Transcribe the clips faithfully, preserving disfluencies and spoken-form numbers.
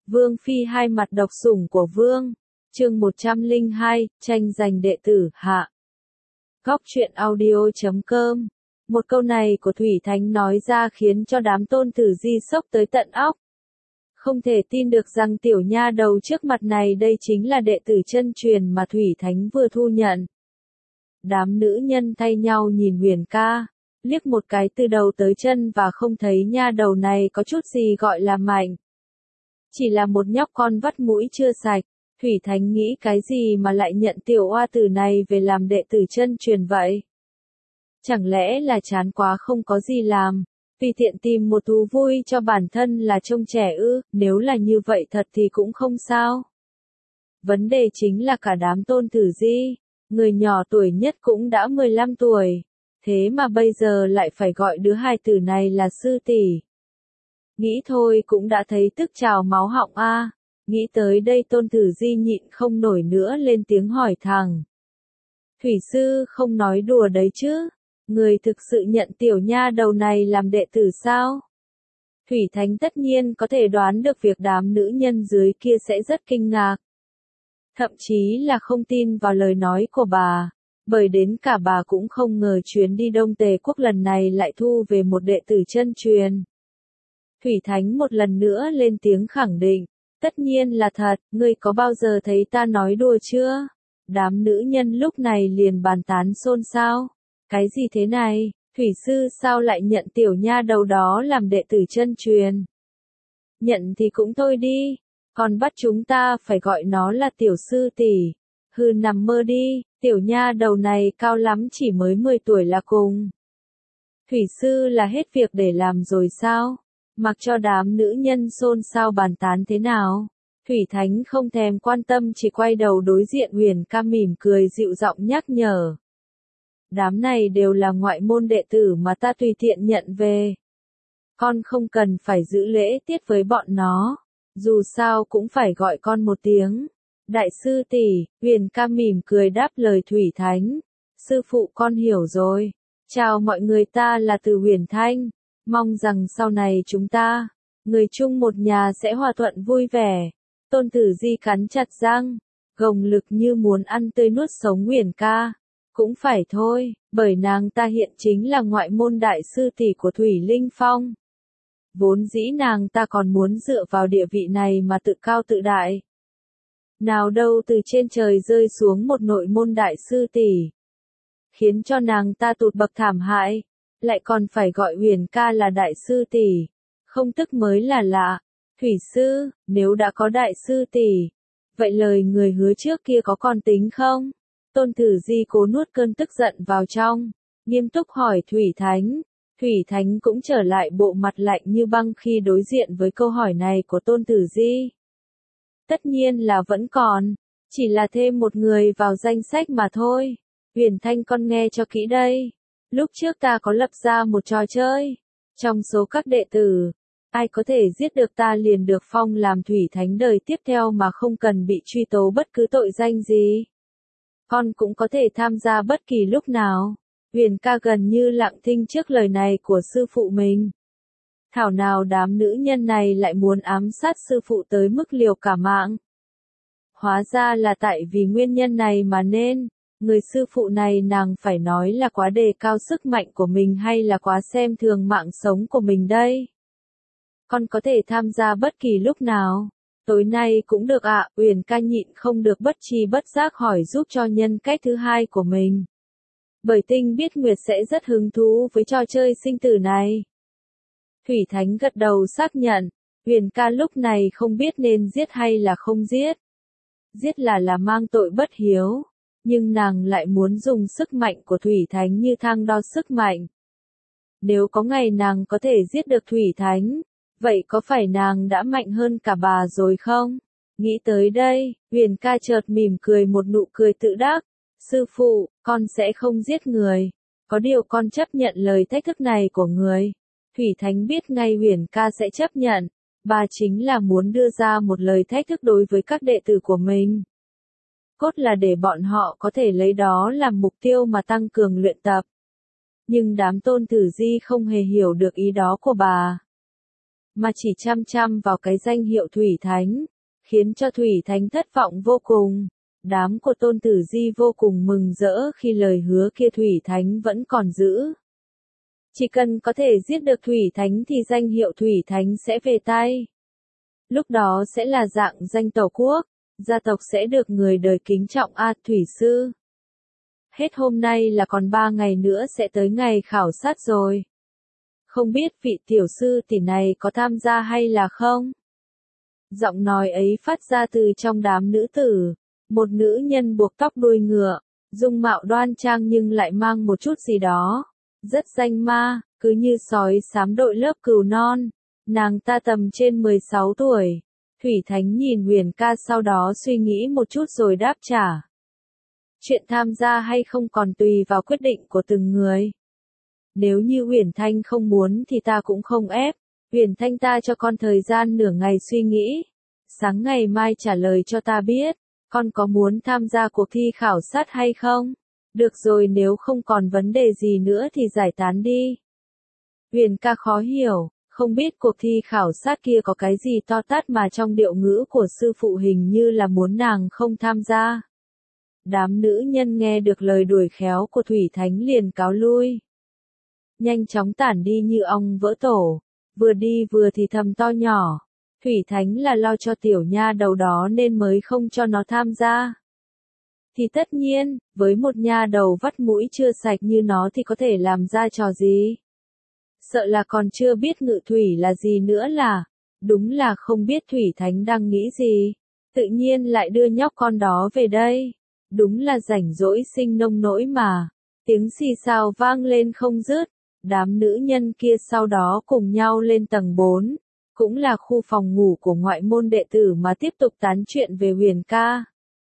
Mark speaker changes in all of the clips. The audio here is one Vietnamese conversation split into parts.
Speaker 1: Vương Phi hai mặt độc sủng của Vương. Chương một trăm lẻ hai, tranh giành đệ tử, hạ. Góc truyện audio chấm com. Một câu này của Thủy Thánh nói ra khiến cho đám Tôn Tử Di sốc tới tận óc. Không thể tin được rằng tiểu nha đầu trước mặt này đây chính là đệ tử chân truyền mà Thủy Thánh vừa thu nhận. Đám nữ nhân thay nhau nhìn Huyền ca, liếc một cái từ đầu tới chân và không thấy nha đầu này có chút gì gọi là mạnh. Chỉ là một nhóc con vắt mũi chưa sạch, Thủy Thánh nghĩ cái gì mà lại nhận tiểu oa tử này về làm đệ tử chân truyền vậy? Chẳng lẽ là chán quá không có gì làm, vì tiện tìm một thú vui cho bản thân là trông trẻ ư? Nếu là như vậy thật thì cũng không sao. Vấn đề chính là cả đám Tôn Tử Di, người nhỏ tuổi nhất cũng đã mười lăm tuổi, thế mà bây giờ lại phải gọi đứa hài tử này là sư tỷ. Nghĩ thôi cũng đã thấy tức trào máu họng a. À. Nghĩ tới đây Tôn Tử Di nhịn không nổi nữa lên tiếng hỏi thẳng. Thủy sư không nói đùa đấy chứ? Người thực sự nhận tiểu nha đầu này làm đệ tử sao? Thủy Thánh tất nhiên có thể đoán được việc đám nữ nhân dưới kia sẽ rất kinh ngạc. Thậm chí là không tin vào lời nói của bà, bởi đến cả bà cũng không ngờ chuyến đi Đông Tề Quốc lần này lại thu về một đệ tử chân truyền. Thủy Thánh một lần nữa lên tiếng khẳng định, tất nhiên là thật, ngươi có bao giờ thấy ta nói đùa chưa? Đám nữ nhân lúc này liền bàn tán xôn xao. Cái gì thế này, Thủy sư sao lại nhận tiểu nha đầu đó làm đệ tử chân truyền? Nhận thì cũng thôi đi, còn bắt chúng ta phải gọi nó là tiểu sư tỷ. Hừ, nằm mơ đi, tiểu nha đầu này cao lắm chỉ mới mười tuổi là cùng. Thủy sư là hết việc để làm rồi sao? Mặc cho đám nữ nhân xôn xao bàn tán thế nào, Thủy Thánh không thèm quan tâm, chỉ quay đầu đối diện Huyền ca mỉm cười dịu giọng nhắc nhở. Đám này đều là ngoại môn đệ tử mà ta tùy tiện nhận về. Con không cần phải giữ lễ tiết với bọn nó, dù sao cũng phải gọi con một tiếng. Đại sư tỷ, Huyền ca mỉm cười đáp lời Thủy Thánh. Sư phụ con hiểu rồi. Chào mọi người, ta là Từ Huyền Thanh. Mong rằng sau này chúng ta, người chung một nhà sẽ hòa thuận vui vẻ. Tôn Tử Di cắn chặt răng, gồng lực như muốn ăn tươi nuốt sống Huyền ca. Cũng phải thôi, bởi nàng ta hiện chính là ngoại môn đại sư tỷ của Thủy Linh Phong. Vốn dĩ nàng ta còn muốn dựa vào địa vị này mà tự cao tự đại. Nào đâu từ trên trời rơi xuống một nội môn đại sư tỷ, khiến cho nàng ta tụt bậc thảm hại, lại còn phải gọi Huyền ca là đại sư tỷ, không tức mới là lạ. Thủy sư, nếu đã có đại sư tỷ, vậy lời người hứa trước kia có còn tính không? Tôn Tử Di cố nuốt cơn tức giận vào trong, nghiêm túc hỏi Thủy Thánh. Thủy Thánh cũng trở lại bộ mặt lạnh như băng khi đối diện với câu hỏi này của Tôn Tử Di. Tất nhiên là vẫn còn, chỉ là thêm một người vào danh sách mà thôi. Huyền Thanh, con nghe cho kỹ đây. Lúc trước ta có lập ra một trò chơi. Trong số các đệ tử, ai có thể giết được ta liền được phong làm Thủy Thánh đời tiếp theo mà không cần bị truy tố bất cứ tội danh gì. Con cũng có thể tham gia bất kỳ lúc nào. Huyền ca gần như lặng thinh trước lời này của sư phụ mình. Thảo nào đám nữ nhân này lại muốn ám sát sư phụ tới mức liều cả mạng. Hóa ra là tại vì nguyên nhân này mà nên, người sư phụ này nàng phải nói là quá đề cao sức mạnh của mình hay là quá xem thường mạng sống của mình đây. Con có thể tham gia bất kỳ lúc nào. Tối nay cũng được ạ. À, Huyền ca nhịn không được bất tri bất giác hỏi giúp cho nhân cách thứ hai của mình. Bởi Tinh biết Nguyệt sẽ rất hứng thú với trò chơi sinh tử này. Thủy Thánh gật đầu xác nhận. Huyền ca lúc này không biết nên giết hay là không giết. Giết là là mang tội bất hiếu, nhưng nàng lại muốn dùng sức mạnh của Thủy Thánh như thang đo sức mạnh. Nếu có ngày nàng có thể giết được Thủy Thánh, vậy có phải nàng đã mạnh hơn cả bà rồi không? Nghĩ tới đây, Huyền ca chợt mỉm cười một nụ cười tự đắc. Sư phụ, con sẽ không giết người. Có điều con chấp nhận lời thách thức này của người. Thủy Thánh biết ngay Huyền ca sẽ chấp nhận. Bà chính là muốn đưa ra một lời thách thức đối với các đệ tử của mình. Cốt là để bọn họ có thể lấy đó làm mục tiêu mà tăng cường luyện tập. Nhưng đám Tôn Tử Di không hề hiểu được ý đó của bà. mà chỉ chăm chăm vào cái danh hiệu Thủy Thánh, khiến cho Thủy Thánh thất vọng vô cùng. Đám của Tôn Tử Di vô cùng mừng rỡ khi lời hứa kia Thủy Thánh vẫn còn giữ. Chỉ cần có thể giết được Thủy Thánh thì danh hiệu Thủy Thánh sẽ về tay. Lúc đó sẽ là dạng danh tổ quốc, gia tộc sẽ được người đời kính trọng a Thủy Sư. Hết hôm nay là còn ba ngày nữa sẽ tới ngày khảo sát rồi. Không biết vị tiểu sư tỷ này có tham gia hay là không? Giọng nói ấy phát ra từ trong đám nữ tử. Một nữ nhân buộc tóc đuôi ngựa, dung mạo đoan trang nhưng lại mang một chút gì đó. Rất danh ma, cứ như sói xám đội lớp cừu non. Nàng ta tầm trên mười sáu tuổi. Thủy Thánh nhìn Huyền ca sau đó suy nghĩ một chút rồi đáp trả. Chuyện tham gia hay không còn tùy vào quyết định của từng người. Nếu như Huyền Thanh không muốn thì ta cũng không ép. Huyền Thanh ta cho con thời gian nửa ngày suy nghĩ. Sáng ngày mai trả lời cho ta biết. Con có muốn tham gia cuộc thi khảo sát hay không? Được rồi, nếu không còn vấn đề gì nữa thì giải tán đi. Huyền ca khó hiểu, không biết cuộc thi khảo sát kia có cái gì to tát mà trong điệu ngữ của sư phụ hình như là muốn nàng không tham gia. Đám nữ nhân nghe được lời đuổi khéo của Thủy Thánh liền cáo lui. Nhanh chóng tản đi như ong vỡ tổ, vừa đi vừa thì thầm to nhỏ. Thủy Thánh là lo cho tiểu nha đầu đó nên mới không cho nó tham gia. Thì tất nhiên, với một nha đầu vắt mũi chưa sạch như nó thì có thể làm ra trò gì? Sợ là còn chưa biết ngự thủy là gì nữa là, đúng là không biết Thủy Thánh đang nghĩ gì. Tự nhiên lại đưa nhóc con đó về đây. Đúng là rảnh rỗi sinh nông nỗi mà. Tiếng xì xào vang lên không dứt. Đám nữ nhân kia sau đó cùng nhau lên tầng bốn. Cũng là khu phòng ngủ của ngoại môn đệ tử mà tiếp tục tán chuyện về Huyền ca.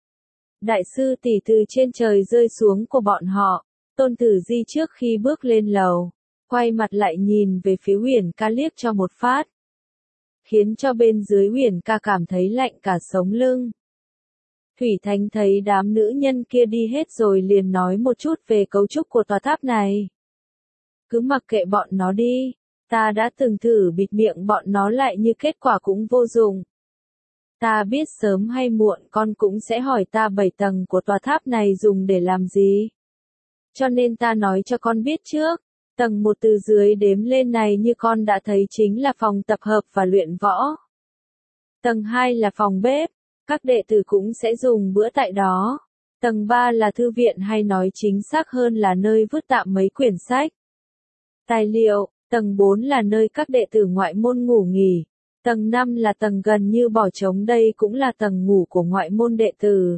Speaker 1: Đại sư tỷ từ trên trời rơi xuống của bọn họ, Tôn Tử Di trước khi bước lên lầu, quay mặt lại nhìn về phía Huyền ca liếc cho một phát. Khiến cho bên dưới Huyền ca cảm thấy lạnh cả sống lưng. Thủy Thánh thấy đám nữ nhân kia đi hết rồi liền nói một chút về cấu trúc của tòa tháp này. Cứ mặc kệ bọn nó đi. Ta đã từng thử bịt miệng bọn nó lại nhưng kết quả cũng vô dụng. Ta biết sớm hay muộn con cũng sẽ hỏi ta bảy tầng của tòa tháp này dùng để làm gì. Cho nên ta nói cho con biết trước, tầng một từ dưới đếm lên này như con đã thấy chính là phòng tập hợp và luyện võ. Tầng hai là phòng bếp, các đệ tử cũng sẽ dùng bữa tại đó. Tầng ba là thư viện hay nói chính xác hơn là nơi vứt tạm mấy quyển sách. Tài liệu. Tầng bốn là nơi các đệ tử ngoại môn ngủ nghỉ. Tầng năm là tầng gần như bỏ trống, đây cũng là tầng ngủ của ngoại môn đệ tử.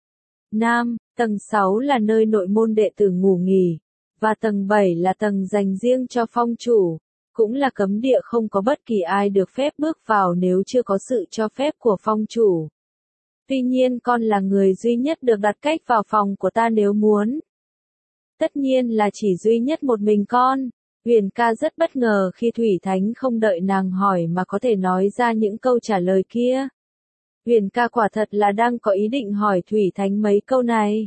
Speaker 1: Nam, tầng sáu là nơi nội môn đệ tử ngủ nghỉ. Và tầng bảy là tầng dành riêng cho phong chủ. Cũng là cấm địa, không có bất kỳ ai được phép bước vào nếu chưa có sự cho phép của phong chủ. Tuy nhiên con là người duy nhất được đặt cách vào phòng của ta nếu muốn. Tất nhiên là chỉ duy nhất một mình con. Huyền ca rất bất ngờ khi Thủy Thánh không đợi nàng hỏi mà có thể nói ra những câu trả lời kia. Huyền ca quả thật là đang có ý định hỏi Thủy Thánh mấy câu này.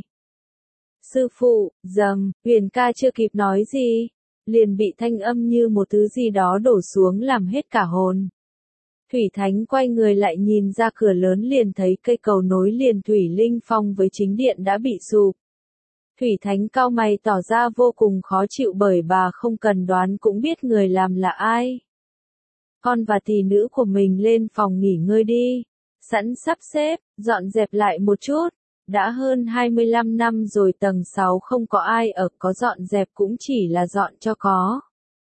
Speaker 1: Sư phụ, dầm, Huyền ca chưa kịp nói gì, liền bị thanh âm như một thứ gì đó đổ xuống làm hết cả hồn. Thủy Thánh quay người lại nhìn ra cửa lớn liền thấy cây cầu nối liền Thủy Linh Phong với chính điện đã bị sụp. Thủy Thánh cau mày tỏ ra vô cùng khó chịu bởi bà không cần đoán cũng biết người làm là ai. Con và tỷ nữ của mình lên phòng nghỉ ngơi đi. Sẵn sắp xếp, dọn dẹp lại một chút. Đã hơn hai mươi lăm năm rồi tầng sáu không có ai ở, có dọn dẹp cũng chỉ là dọn cho có.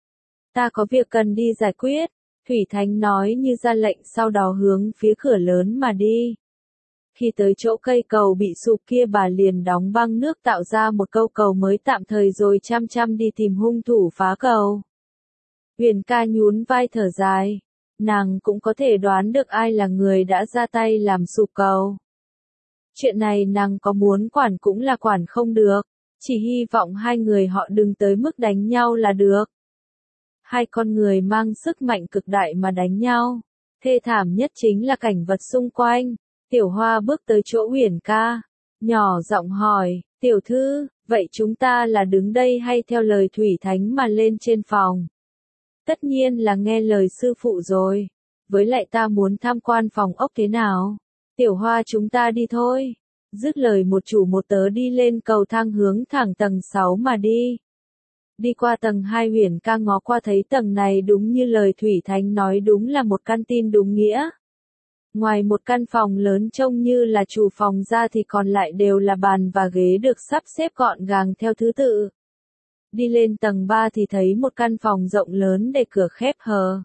Speaker 1: Ta có việc cần đi giải quyết. Thủy Thánh nói như ra lệnh sau đó hướng phía cửa lớn mà đi. Khi tới chỗ cây cầu bị sụp kia bà liền đóng băng nước tạo ra một câu cầu mới tạm thời rồi chăm chăm đi tìm hung thủ phá cầu. Huyền ca nhún vai thở dài. Nàng cũng có thể đoán được ai là người đã ra tay làm sụp cầu. Chuyện này nàng có muốn quản cũng là quản không được. Chỉ hy vọng hai người họ đừng tới mức đánh nhau là được. Hai con người mang sức mạnh cực đại mà đánh nhau. Thê thảm nhất chính là cảnh vật xung quanh. Tiểu Hoa bước tới chỗ Huyền ca, nhỏ giọng hỏi, tiểu thư, vậy chúng ta là đứng đây hay theo lời Thủy Thánh mà lên trên phòng? Tất nhiên là nghe lời sư phụ rồi. Với lại ta muốn tham quan phòng ốc thế nào? Tiểu Hoa chúng ta đi thôi. Dứt lời một chủ một tớ đi lên cầu thang hướng thẳng tầng sáu mà đi. Đi qua tầng hai Huyền ca ngó qua thấy tầng này đúng như lời Thủy Thánh nói, đúng là một căn tin đúng nghĩa. Ngoài một căn phòng lớn trông như là chủ phòng ra thì còn lại đều là bàn và ghế được sắp xếp gọn gàng theo thứ tự. Đi lên tầng ba thì thấy một căn phòng rộng lớn để cửa khép hờ.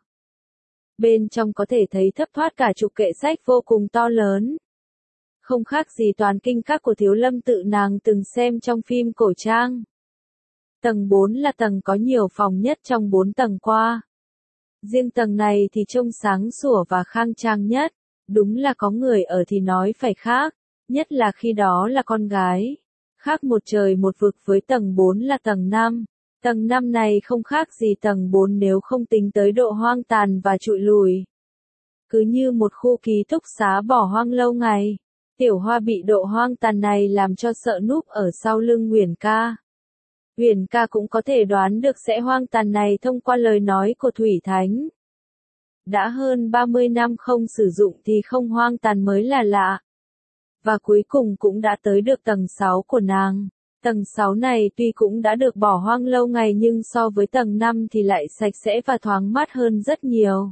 Speaker 1: Bên trong có thể thấy thấp thoát cả chục kệ sách vô cùng to lớn. Không khác gì toàn kinh các của Thiếu Lâm Tự nàng từng xem trong phim cổ trang. Tầng bốn là tầng có nhiều phòng nhất trong bốn tầng qua. Riêng tầng này thì trông sáng sủa và khang trang nhất. Đúng là có người ở thì nói phải khác, nhất là khi đó là con gái. Khác một trời một vực với tầng bốn là tầng năm. Tầng năm này không khác gì tầng bốn nếu không tính tới độ hoang tàn và trụi lùi. Cứ như một khu ký túc xá bỏ hoang lâu ngày. Tiểu Hoa bị độ hoang tàn này làm cho sợ núp ở sau lưng Huyền ca. Huyền ca cũng có thể đoán được sẽ hoang tàn này thông qua lời nói của Thủy Thánh. Đã hơn ba mươi năm không sử dụng thì không hoang tàn mới là lạ. Và cuối cùng cũng đã tới được tầng sáu của nàng. Tầng sáu này tuy cũng đã được bỏ hoang lâu ngày nhưng so với tầng năm thì lại sạch sẽ và thoáng mát hơn rất nhiều.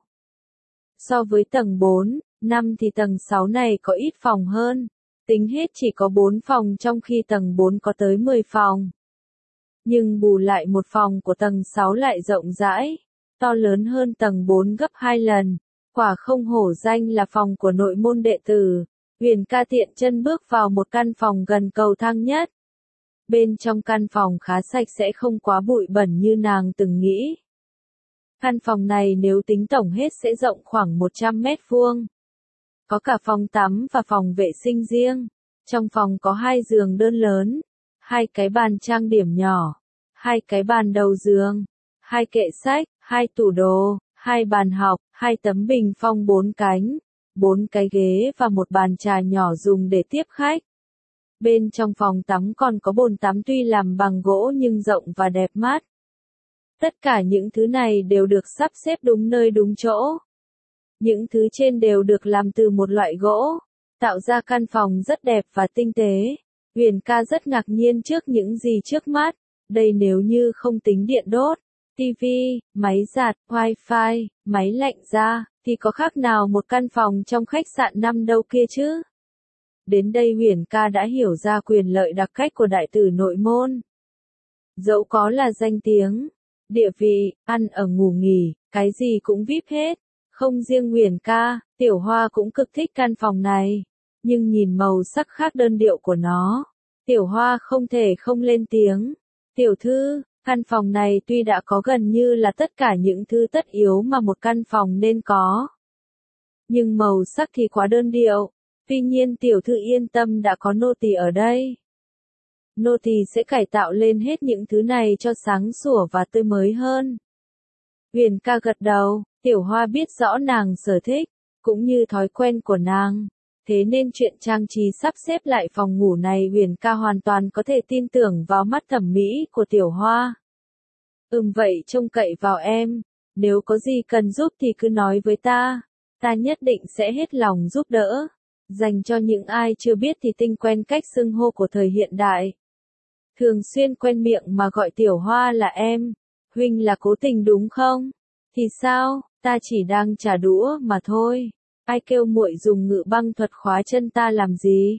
Speaker 1: So với tầng bốn, năm thì tầng sáu này có ít phòng hơn. Tính hết chỉ có bốn phòng trong khi tầng bốn có tới mười phòng. Nhưng bù lại một phòng của tầng sáu lại rộng rãi, to lớn hơn tầng bốn gấp hai lần. Quả không hổ danh là phòng của nội môn đệ tử. Huyền ca tiện chân bước vào một căn phòng gần cầu thang nhất. Bên trong căn phòng khá sạch sẽ không quá bụi bẩn như nàng từng nghĩ. Căn phòng này nếu tính tổng hết sẽ rộng khoảng một trăm mét vuông. Có cả phòng tắm và phòng vệ sinh riêng. Trong phòng có hai giường đơn lớn, hai cái bàn trang điểm nhỏ, hai cái bàn đầu giường, hai kệ sách, hai tủ đồ, hai bàn học, hai tấm bình phong bốn cánh, bốn cái ghế và một bàn trà nhỏ dùng để tiếp khách. Bên trong phòng tắm còn có bồn tắm tuy làm bằng gỗ nhưng rộng và đẹp mắt. Tất cả những thứ này đều được sắp xếp đúng nơi đúng chỗ. Những thứ trên đều được làm từ một loại gỗ, tạo ra căn phòng rất đẹp và tinh tế. Huyền ca rất ngạc nhiên trước những gì trước mắt. Đây nếu như không tính điện đốt, tivi, máy giặt, wifi, máy lạnh ra, thì có khác nào một căn phòng trong khách sạn năm đâu kia chứ. Đến đây Huyền ca đã hiểu ra quyền lợi đặc cách của đại tử nội môn. Dẫu có là danh tiếng, địa vị, ăn ở ngủ nghỉ, cái gì cũng víp hết. Không riêng Huyền ca, Tiểu Hoa cũng cực thích căn phòng này. Nhưng nhìn màu sắc khác đơn điệu của nó, Tiểu Hoa không thể không lên tiếng. Tiểu thư, căn phòng này tuy đã có gần như là tất cả những thứ tất yếu mà một căn phòng nên có. Nhưng màu sắc thì quá đơn điệu. Tuy nhiên tiểu thư yên tâm đã có nô tỳ ở đây. Nô tỳ sẽ cải tạo lên hết những thứ này cho sáng sủa và tươi mới hơn. Huyền ca gật đầu, Tiểu Hoa biết rõ nàng sở thích, cũng như thói quen của nàng. Thế nên chuyện trang trí sắp xếp lại phòng ngủ này Huyền ca hoàn toàn có thể tin tưởng vào mắt thẩm mỹ của Tiểu Hoa. Ừm vậy trông cậy vào em, nếu có gì cần giúp thì cứ nói với ta, ta nhất định sẽ hết lòng giúp đỡ. Dành cho những ai chưa biết thì tinh quen cách xưng hô của thời hiện đại. Thường xuyên quen miệng mà gọi Tiểu Hoa là em, huynh là cố tình đúng không? Thì sao, ta chỉ đang trả đũa mà thôi. Ai kêu muội dùng ngự băng thuật khóa chân ta làm gì?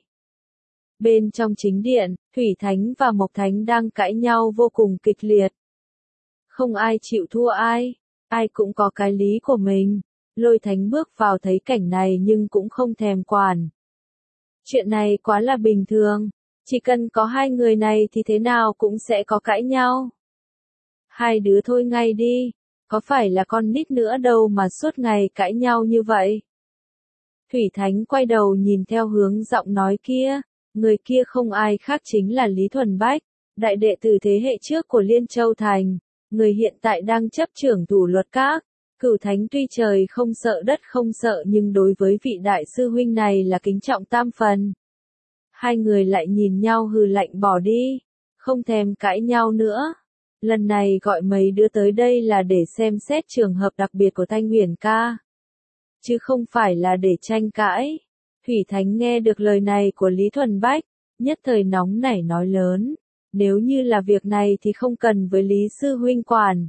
Speaker 1: Bên trong chính điện, Thủy Thánh và Mộc Thánh đang cãi nhau vô cùng kịch liệt. Không ai chịu thua ai, ai cũng có cái lý của mình. Lôi Thánh bước vào thấy cảnh này nhưng cũng không thèm quản. Chuyện này quá là bình thường, chỉ cần có hai người này thì thế nào cũng sẽ có cãi nhau. Hai đứa thôi ngay đi, có phải là con nít nữa đâu mà suốt ngày cãi nhau như vậy. Thủy Thánh quay đầu nhìn theo hướng giọng nói kia, người kia không ai khác chính là Lý Thuần Bách, đại đệ tử thế hệ trước của Liên Châu Thành, người hiện tại đang chấp trưởng thủ luật các. Cửu Thánh tuy trời không sợ đất không sợ nhưng đối với vị đại sư huynh này là kính trọng tam phần. Hai người lại nhìn nhau hừ lạnh bỏ đi, không thèm cãi nhau nữa. Lần này gọi mấy đứa tới đây là để xem xét trường hợp đặc biệt của Thanh Huyền ca, chứ không phải là để tranh cãi. Thủy Thánh nghe được lời này của Lý Thuần Bách, nhất thời nóng nảy nói lớn, nếu như là việc này thì không cần với Lý sư huynh quản.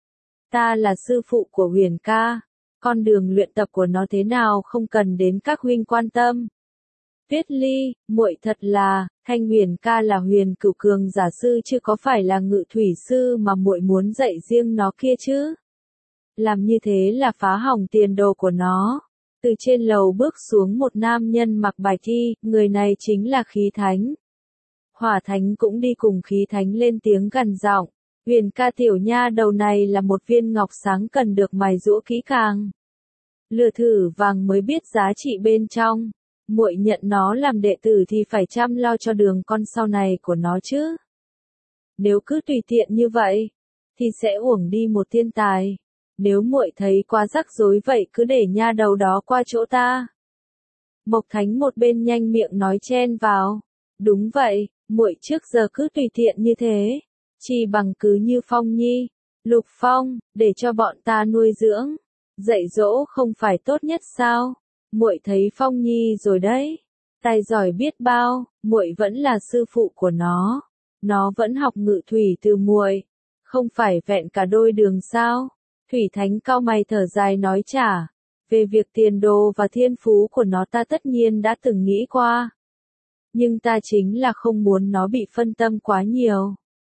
Speaker 1: Ta là sư phụ của Huyền ca, con đường luyện tập của nó thế nào không cần đến các huynh quan tâm. Tuyết Ly, muội thật là, Thanh Huyền ca là Huyền Cửu cường giả sư chứ có phải là Ngự thủy sư mà muội muốn dạy riêng nó kia chứ? Làm như thế là phá hỏng tiền đồ của nó. Từ trên lầu bước xuống một nam nhân mặc bạch y, người này chính là Khí Thánh. Hỏa Thánh cũng đi cùng Khí Thánh lên tiếng gằn giọng, Huyền ca tiểu nha đầu này là một viên ngọc sáng cần được mài giũa kỹ càng. Lừa thử vàng mới biết giá trị bên trong. Muội nhận nó làm đệ tử thì phải chăm lo cho đường con sau này của nó chứ. Nếu cứ tùy tiện như vậy, thì sẽ uổng đi một thiên tài. Nếu muội thấy quá rắc rối vậy cứ để nha đầu đó qua chỗ ta. Mộc Thánh một bên nhanh miệng nói chen vào. Đúng vậy, muội trước giờ cứ tùy tiện như thế. Chỉ bằng cứ như Phong Nhi, Lục Phong, để cho bọn ta nuôi dưỡng. Dạy dỗ không phải tốt nhất sao? Muội thấy Phong Nhi rồi đấy, tài giỏi biết bao, muội vẫn là sư phụ của nó, nó vẫn học ngự thủy từ muội, không phải vẹn cả đôi đường sao? Thủy Thánh cau mày thở dài nói trả, về việc tiền đồ và thiên phú của nó ta tất nhiên đã từng nghĩ qua, nhưng ta chính là không muốn nó bị phân tâm quá nhiều,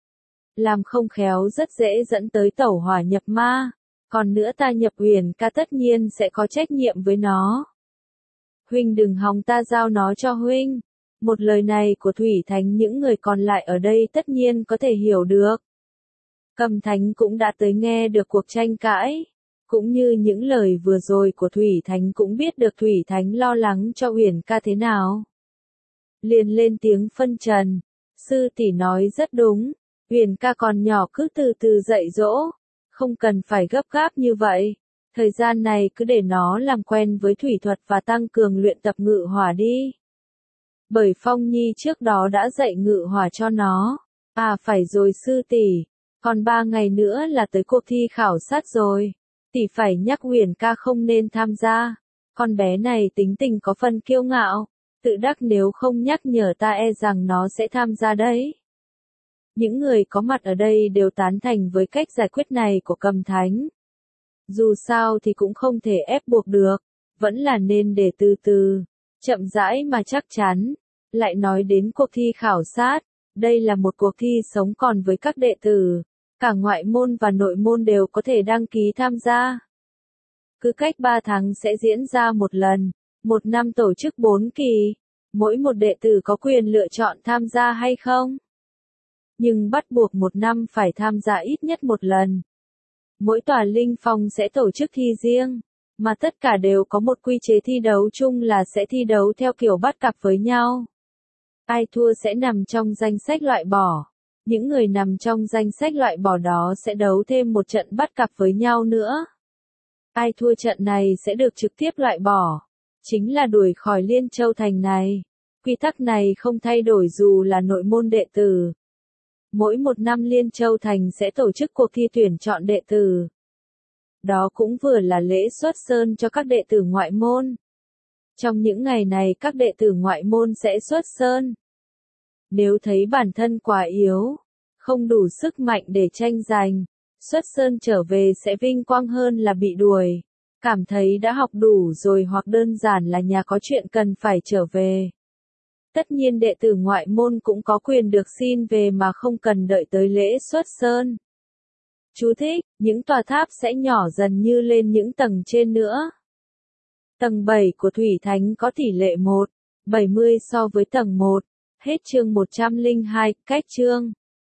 Speaker 1: làm không khéo rất dễ dẫn tới tẩu hỏa nhập ma, còn nữa ta nhập Huyền ca tất nhiên sẽ có trách nhiệm với nó. Huynh đừng hòng ta giao nó cho huynh. Một lời này của Thủy Thánh những người còn lại ở đây tất nhiên có thể hiểu được. Cầm Thánh cũng đã tới nghe được cuộc tranh cãi. Cũng như những lời vừa rồi của Thủy Thánh cũng biết được Thủy Thánh lo lắng cho Huyền ca thế nào. Liền lên tiếng phân trần. Sư tỷ nói rất đúng. Huyền ca còn nhỏ cứ từ từ dạy dỗ. Không cần phải gấp gáp như vậy. Thời gian này cứ để nó làm quen với thủy thuật và tăng cường luyện tập ngự hỏa đi. Bởi Phong Nhi trước đó đã dạy ngự hỏa cho nó. À phải rồi sư tỷ, còn ba ngày nữa là tới cuộc thi khảo sát rồi. Tỷ phải nhắc Huyền ca không nên tham gia. Con bé này tính tình có phần kiêu ngạo, tự đắc nếu không nhắc nhở ta e rằng nó sẽ tham gia đấy. Những người có mặt ở đây đều tán thành với cách giải quyết này của Cầm Thánh. Dù sao thì cũng không thể ép buộc được, vẫn là nên để từ từ, chậm rãi mà chắc chắn. Lại nói đến cuộc thi khảo sát, đây là một cuộc thi sống còn với các đệ tử, cả ngoại môn và nội môn đều có thể đăng ký tham gia. Cứ cách ba tháng sẽ diễn ra một lần, một năm tổ chức bốn kỳ, mỗi một đệ tử có quyền lựa chọn tham gia hay không. Nhưng bắt buộc một năm phải tham gia ít nhất một lần. Mỗi tòa linh phong sẽ tổ chức thi riêng, mà tất cả đều có một quy chế thi đấu chung là sẽ thi đấu theo kiểu bắt cặp với nhau. Ai thua sẽ nằm trong danh sách loại bỏ. Những người nằm trong danh sách loại bỏ đó sẽ đấu thêm một trận bắt cặp với nhau nữa. Ai thua trận này sẽ được trực tiếp loại bỏ, chính là đuổi khỏi Liên Châu Thành này. Quy tắc này không thay đổi dù là nội môn đệ tử. Mỗi một năm Liên Châu Thành sẽ tổ chức cuộc thi tuyển chọn đệ tử. Đó cũng vừa là lễ xuất sơn cho các đệ tử ngoại môn. Trong những ngày này các đệ tử ngoại môn sẽ xuất sơn. Nếu thấy bản thân quá yếu, không đủ sức mạnh để tranh giành, xuất sơn trở về sẽ vinh quang hơn là bị đuổi. Cảm thấy đã học đủ rồi hoặc đơn giản là nhà có chuyện cần phải trở về. Tất nhiên đệ tử ngoại môn cũng có quyền được xin về mà không cần đợi tới lễ xuất sơn. Chú thích, những tòa tháp sẽ nhỏ dần như lên những tầng trên nữa. Tầng bảy của Thủy Thánh có tỷ lệ một, bảy mươi so với tầng một. Hết chương một trăm lẻ hai, cách chương.